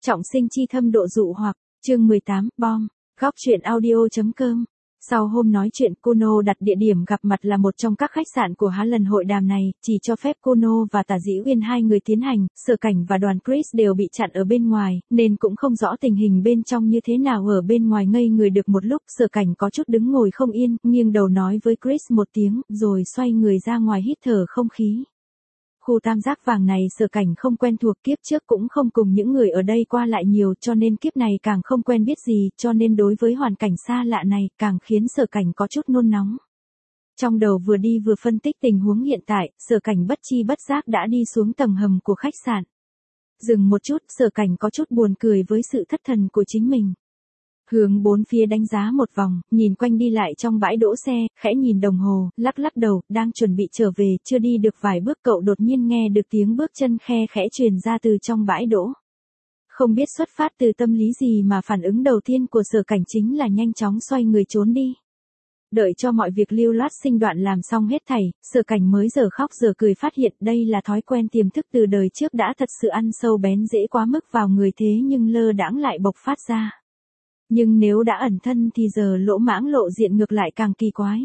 Trọng sinh chi thâm độ dụ hoặc, chương 18, bom, góc truyện audio.com. Sau hôm nói chuyện, Kono đặt địa điểm gặp mặt là một trong các khách sạn của lần hội đàm này, chỉ cho phép Kono và Tả Dĩ Uyên hai người tiến hành, Sở Cảnh và đoàn Chris đều bị chặn ở bên ngoài, nên cũng không rõ tình hình bên trong như thế nào. Ở bên ngoài ngây người được một lúc, Sở Cảnh có chút đứng ngồi không yên, nghiêng đầu nói với Chris một tiếng, rồi xoay người ra ngoài hít thở không khí. Khu tam giác vàng này Sở Cảnh không quen thuộc, kiếp trước cũng không cùng những người ở đây qua lại nhiều, cho nên kiếp này càng không quen biết gì, cho nên đối với hoàn cảnh xa lạ này càng khiến Sở Cảnh có chút nôn nóng. Trong đầu vừa đi vừa phân tích tình huống hiện tại, Sở Cảnh bất chi bất giác đã đi xuống tầng hầm của khách sạn. Dừng một chút, Sở Cảnh có chút buồn cười với sự thất thần của chính mình. Hướng bốn phía đánh giá một vòng, nhìn quanh đi lại trong bãi đỗ xe, khẽ nhìn đồng hồ, lắc lắc đầu, đang chuẩn bị trở về, chưa đi được vài bước cậu đột nhiên nghe được tiếng bước chân khe khẽ truyền ra từ trong bãi đỗ. Không biết xuất phát từ tâm lý gì mà phản ứng đầu tiên của Sở Cảnh chính là nhanh chóng xoay người trốn đi. Đợi cho mọi việc lưu loát sinh đoạn làm xong hết thảy, Sở Cảnh mới giờ khóc giờ cười phát hiện đây là thói quen tiềm thức từ đời trước đã thật sự ăn sâu bén rễ quá mức vào người, thế nhưng lơ đãng lại bộc phát ra. Nhưng nếu đã ẩn thân thì giờ lỗ mãng lộ diện ngược lại càng kỳ quái.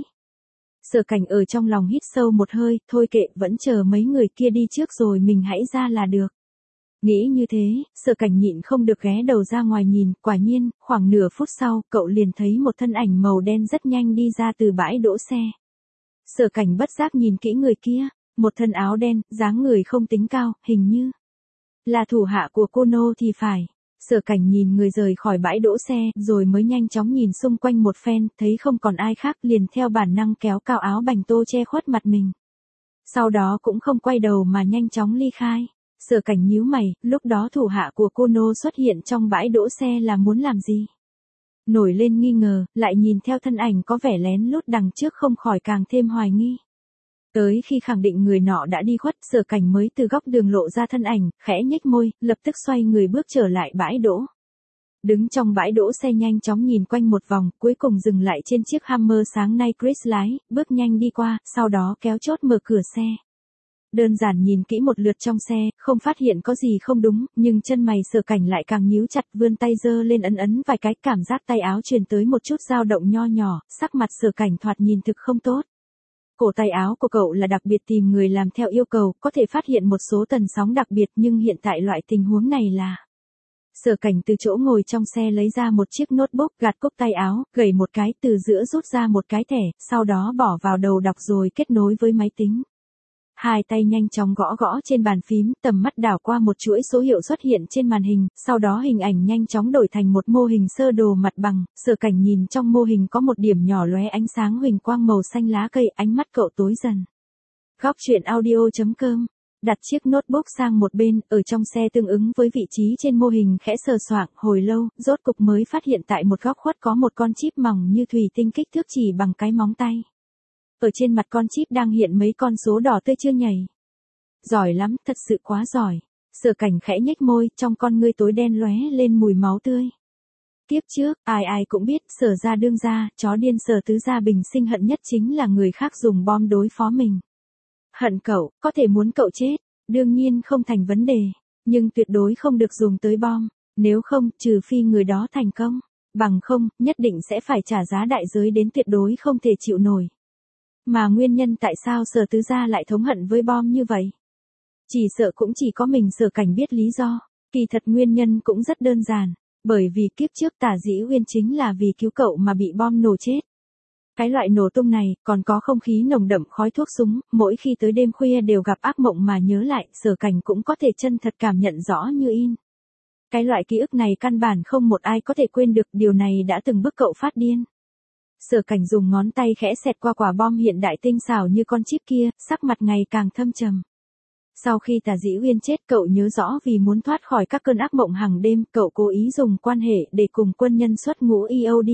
Sở Cảnh ở trong lòng hít sâu một hơi, thôi kệ, vẫn chờ mấy người kia đi trước rồi mình hãy ra là được. Nghĩ như thế, Sở Cảnh nhịn không được ghé đầu ra ngoài nhìn, quả nhiên, khoảng nửa phút sau, cậu liền thấy một thân ảnh màu đen rất nhanh đi ra từ bãi đỗ xe. Sở Cảnh bất giác nhìn kỹ người kia, một thân áo đen, dáng người không tính cao, hình như là thủ hạ của Kono thì phải. Sở Cảnh nhìn người rời khỏi bãi đỗ xe, rồi mới nhanh chóng nhìn xung quanh một phen, thấy không còn ai khác, liền theo bản năng kéo cao áo bành tô che khuất mặt mình. Sau đó cũng không quay đầu mà nhanh chóng ly khai. Sở Cảnh nhíu mày, lúc đó thủ hạ của Kono xuất hiện trong bãi đỗ xe là muốn làm gì? Nổi lên nghi ngờ, lại nhìn theo thân ảnh có vẻ lén lút đằng trước không khỏi càng thêm hoài nghi. Tới khi khẳng định người nọ đã đi khuất, Sở Cảnh mới từ góc đường lộ ra thân ảnh, khẽ nhếch môi, lập tức xoay người bước trở lại bãi đỗ. Đứng trong bãi đỗ xe nhanh chóng nhìn quanh một vòng, cuối cùng dừng lại trên chiếc Hummer sáng nay Chris lái, bước nhanh đi qua, sau đó kéo chốt mở cửa xe. Đơn giản nhìn kỹ một lượt trong xe, không phát hiện có gì không đúng, nhưng chân mày Sở Cảnh lại càng nhíu chặt, vươn tay giơ lên ấn vài cái, cảm giác tay áo truyền tới một chút dao động nho nhỏ, sắc mặt Sở Cảnh thoạt nhìn thực không tốt. Cổ tay áo của cậu là đặc biệt tìm người làm theo yêu cầu, có thể phát hiện một số tần sóng đặc biệt, nhưng hiện tại loại tình huống này là... Sở Cảnh từ chỗ ngồi trong xe lấy ra một chiếc notebook, gạt cúc tay áo, gẩy một cái, từ giữa rút ra một cái thẻ, sau đó bỏ vào đầu đọc rồi kết nối với máy tính. Hai tay nhanh chóng gõ gõ trên bàn phím, tầm mắt đảo qua một chuỗi số hiệu xuất hiện trên màn hình, sau đó hình ảnh nhanh chóng đổi thành một mô hình sơ đồ mặt bằng. Sở Cảnh nhìn trong mô hình có một điểm nhỏ lóe ánh sáng huỳnh quang màu xanh lá cây, ánh mắt cậu tối dần. Góc truyện audio.com. Đặt chiếc notebook sang một bên, ở trong xe tương ứng với vị trí trên mô hình khẽ sờ soạng, hồi lâu, rốt cục mới phát hiện tại một góc khuất có một con chip mỏng như thủy tinh kích thước chỉ bằng cái móng tay. Ở trên mặt con chip đang hiện mấy con số đỏ tươi chưa nhảy. Giỏi lắm, thật sự quá giỏi. Sở Cảnh khẽ nhếch môi, trong con ngươi tối đen lóe lên mùi máu tươi. Tiếp trước, ai cũng biết, Sở gia đương gia, chó điên Sở tứ gia bình sinh hận nhất chính là người khác dùng bom đối phó mình. Hận cậu, có thể muốn cậu chết, đương nhiên không thành vấn đề, nhưng tuyệt đối không được dùng tới bom, nếu không, trừ phi người đó thành công, bằng không, nhất định sẽ phải trả giá đại giới đến tuyệt đối không thể chịu nổi. Mà nguyên nhân tại sao Sở tứ gia lại thống hận với bom như vậy? Chỉ sợ cũng chỉ có mình Sở Cảnh biết lý do, kỳ thật nguyên nhân cũng rất đơn giản, bởi vì kiếp trước Tả Dĩ Uyên chính là vì cứu cậu mà bị bom nổ chết. Cái loại nổ tung này, còn có không khí nồng đậm khói thuốc súng, mỗi khi tới đêm khuya đều gặp ác mộng mà nhớ lại, Sở Cảnh cũng có thể chân thật cảm nhận rõ như in. Cái loại ký ức này căn bản không một ai có thể quên được, điều này đã từng bức cậu phát điên. Sở Cảnh dùng ngón tay khẽ xẹt qua quả bom hiện đại tinh xảo như con chip kia, sắc mặt ngày càng thâm trầm. Sau khi Tả Dĩ Uyên chết, cậu nhớ rõ vì muốn thoát khỏi các cơn ác mộng hàng đêm, cậu cố ý dùng quan hệ để cùng quân nhân xuất ngũ EOD.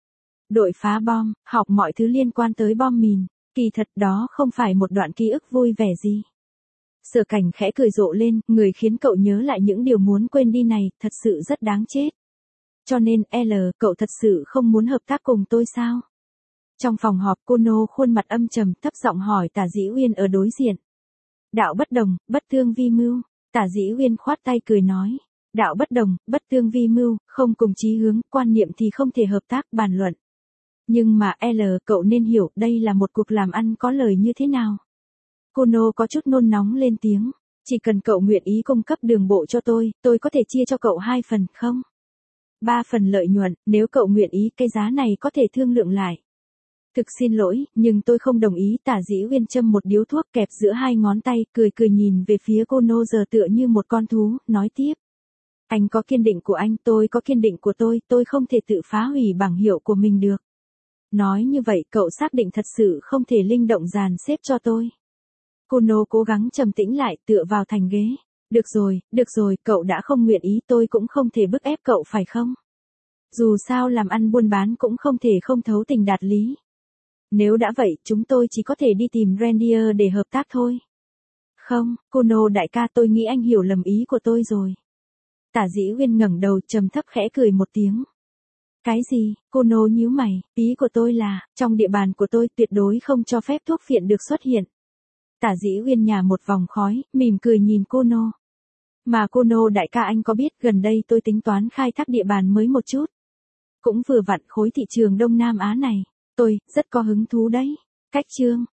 Đội phá bom, học mọi thứ liên quan tới bom mìn, kỳ thật đó không phải một đoạn ký ức vui vẻ gì. Sở Cảnh khẽ cười rộ lên, người khiến cậu nhớ lại những điều muốn quên đi này, thật sự rất đáng chết. Cho nên, cậu thật sự không muốn hợp tác cùng tôi sao? Trong phòng họp, Kono khuôn mặt âm trầm, thấp giọng hỏi Tả Dĩ Uyên ở đối diện. Đạo bất đồng, bất thương vi mưu. Tả Dĩ Uyên khoát tay cười nói. Đạo bất đồng, bất tương vi mưu, không cùng chí hướng, quan niệm thì không thể hợp tác bàn luận. Nhưng mà cậu nên hiểu đây là một cuộc làm ăn có lời như thế nào. Kono có chút nôn nóng lên tiếng. Chỉ cần cậu nguyện ý cung cấp đường bộ cho tôi có thể chia cho cậu 2 phần, không? 3 phần lợi nhuận, nếu cậu nguyện ý cái giá này có thể thương lượng lại. Thực xin lỗi, nhưng tôi không đồng ý. Tả Dĩ Uyên châm một điếu thuốc kẹp giữa 2 ngón tay, cười cười nhìn về phía Kono giờ tựa như một con thú, nói tiếp. Anh có kiên định của anh, tôi có kiên định của tôi không thể tự phá hủy bảng hiệu của mình được. Nói như vậy cậu xác định thật sự không thể linh động dàn xếp cho tôi. Kono cố gắng trầm tĩnh lại tựa vào thành ghế. Được rồi, cậu đã không nguyện ý tôi cũng không thể bức ép cậu phải không? Dù sao làm ăn buôn bán cũng không thể không thấu tình đạt lý. Nếu đã vậy chúng tôi chỉ có thể đi tìm Reindeer để hợp tác thôi. Không, Kono đại ca tôi nghĩ anh hiểu lầm ý của tôi rồi. Tả Dĩ Uyên ngẩng đầu trầm thấp khẽ cười một tiếng. Cái gì? Kono nhíu mày, ý của tôi là, trong địa bàn của tôi tuyệt đối không cho phép thuốc phiện được xuất hiện. Tả Dĩ Uyên nhả một vòng khói, mỉm cười nhìn Kono. Mà Kono đại ca anh có biết gần đây tôi tính toán khai thác địa bàn mới một chút. Cũng vừa vặn khối thị trường Đông Nam Á này. Tôi rất có hứng thú đấy. Cách chương